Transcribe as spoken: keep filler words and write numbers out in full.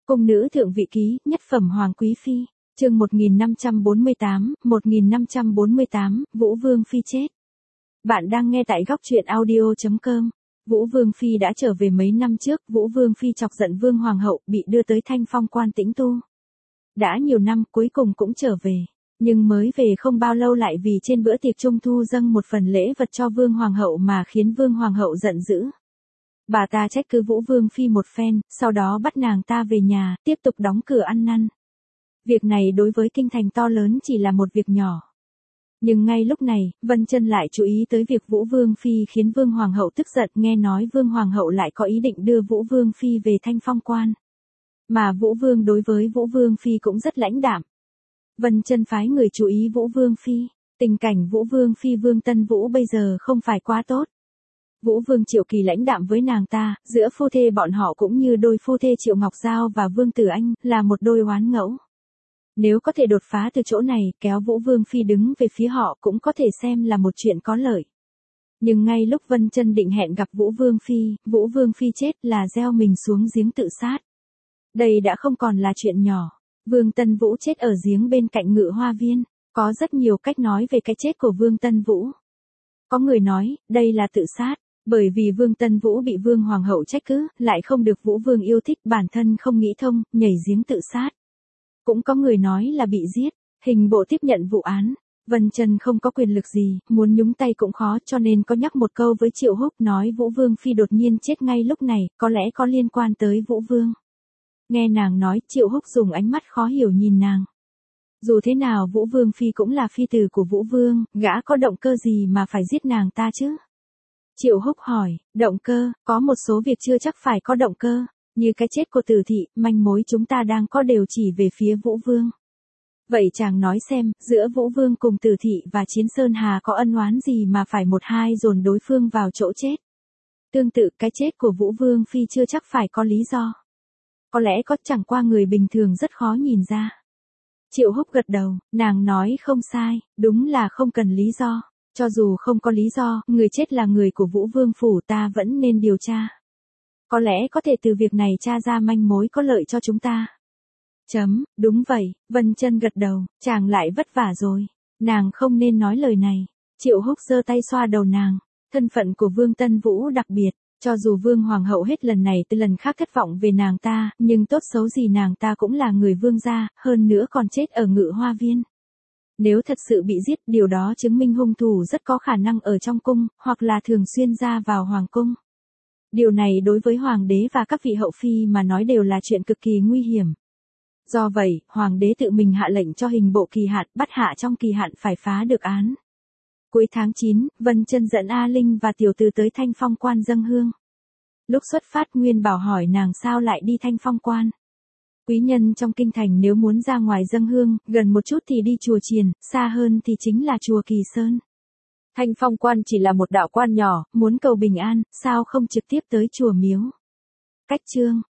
Cung nữ thượng vị ký, nhất phẩm hoàng quý phi, chương một nghìn năm trăm bốn mươi tám, một nghìn năm trăm bốn mươi tám, Vũ Vương Phi chết. Bạn đang nghe tại góc truyện audio chấm com. Vũ Vương Phi đã trở về mấy năm trước, Vũ Vương Phi chọc giận Vương Hoàng hậu, bị đưa tới Thanh Phong Quan tĩnh tu. Đã nhiều năm cuối cùng cũng trở về, nhưng mới về không bao lâu lại vì trên bữa tiệc trung thu dâng một phần lễ vật cho Vương Hoàng hậu mà khiến Vương Hoàng hậu giận dữ. Bà ta trách cứ Vũ Vương Phi một phen, sau đó bắt nàng ta về nhà, tiếp tục đóng cửa ăn năn. Việc này đối với kinh thành to lớn chỉ là một việc nhỏ. Nhưng ngay lúc này, Vân Chân lại chú ý tới việc Vũ Vương Phi khiến Vương Hoàng hậu tức giận, nghe nói Vương Hoàng hậu lại có ý định đưa Vũ Vương Phi về Thanh Phong Quan. Mà Vũ Vương đối với Vũ Vương Phi cũng rất lãnh đạm. Vân Chân phái người chú ý Vũ Vương Phi, tình cảnh Vũ Vương Phi Vương Tân Vũ bây giờ không phải quá tốt. Vũ Vương Triệu Kỳ lãnh đạm với nàng ta, giữa phu thê bọn họ cũng như đôi phu thê Triệu Ngọc Giao và Vương Tử Anh, là một đôi oán ngẫu. Nếu có thể đột phá từ chỗ này, kéo Vũ Vương Phi đứng về phía họ cũng có thể xem là một chuyện có lợi. Nhưng ngay lúc Vân Chân định hẹn gặp Vũ Vương Phi, Vũ Vương Phi chết là gieo mình xuống giếng tự sát. Đây đã không còn là chuyện nhỏ. Vương Tân Vũ chết ở giếng bên cạnh Ngự Hoa Viên. Có rất nhiều cách nói về cái chết của Vương Tân Vũ. Có người nói, đây là tự sát. Bởi vì Vương Tân Vũ bị Vương Hoàng hậu trách cứ, lại không được Vũ Vương yêu thích, bản thân không nghĩ thông, nhảy giếng tự sát. Cũng có người nói là bị giết. Hình bộ tiếp nhận vụ án. Vân Chân không có quyền lực gì, muốn nhúng tay cũng khó, cho nên có nhắc một câu với Triệu Húc, nói Vũ Vương Phi đột nhiên chết ngay lúc này, có lẽ có liên quan tới Vũ Vương. Nghe nàng nói, Triệu Húc dùng ánh mắt khó hiểu nhìn nàng. Dù thế nào Vũ Vương Phi cũng là phi tử của Vũ Vương, gã có động cơ gì mà phải giết nàng ta chứ? Triệu Húc hỏi, động cơ, có một số việc chưa chắc phải có động cơ, như cái chết của Từ Thị, manh mối chúng ta đang có đều chỉ về phía Vũ Vương. Vậy chàng nói xem, giữa Vũ Vương cùng Từ Thị và Chiến Sơn Hà có ân oán gì mà phải một hai dồn đối phương vào chỗ chết? Tương tự, cái chết của Vũ Vương Phi chưa chắc phải có lý do. Có lẽ có, chẳng qua người bình thường rất khó nhìn ra. Triệu Húc gật đầu, nàng nói không sai, đúng là không cần lý do. Cho dù không có lý do, người chết là người của Vũ Vương phủ, ta vẫn nên điều tra. Có lẽ có thể từ việc này tra ra manh mối có lợi cho chúng ta. Chấm, đúng vậy, Vân Chân gật đầu, chàng lại vất vả rồi. Nàng không nên nói lời này. Triệu Húc giơ tay xoa đầu nàng. Thân phận của Vương Tân Vũ đặc biệt. Cho dù Vương Hoàng hậu hết lần này tới lần khác thất vọng về nàng ta, nhưng tốt xấu gì nàng ta cũng là người Vương gia, hơn nữa còn chết ở Ngự Hoa Viên. Nếu thật sự bị giết, điều đó chứng minh hung thủ rất có khả năng ở trong cung, hoặc là thường xuyên ra vào hoàng cung. Điều này đối với hoàng đế và các vị hậu phi mà nói đều là chuyện cực kỳ nguy hiểm. Do vậy, hoàng đế tự mình hạ lệnh cho hình bộ kỳ hạn, bắt hạ trong kỳ hạn phải phá được án. Cuối tháng chín, Vân Chân dẫn A Linh và Tiểu Từ tới Thanh Phong Quan dâng hương. Lúc xuất phát Nguyên Bảo hỏi nàng sao lại đi Thanh Phong Quan. Quý nhân trong kinh thành nếu muốn ra ngoài dâng hương, gần một chút thì đi chùa Chiền, xa hơn thì chính là chùa Kỳ Sơn. Thanh Phong Quan chỉ là một đạo quan nhỏ, muốn cầu bình an, sao không trực tiếp tới chùa miếu. Cách chương,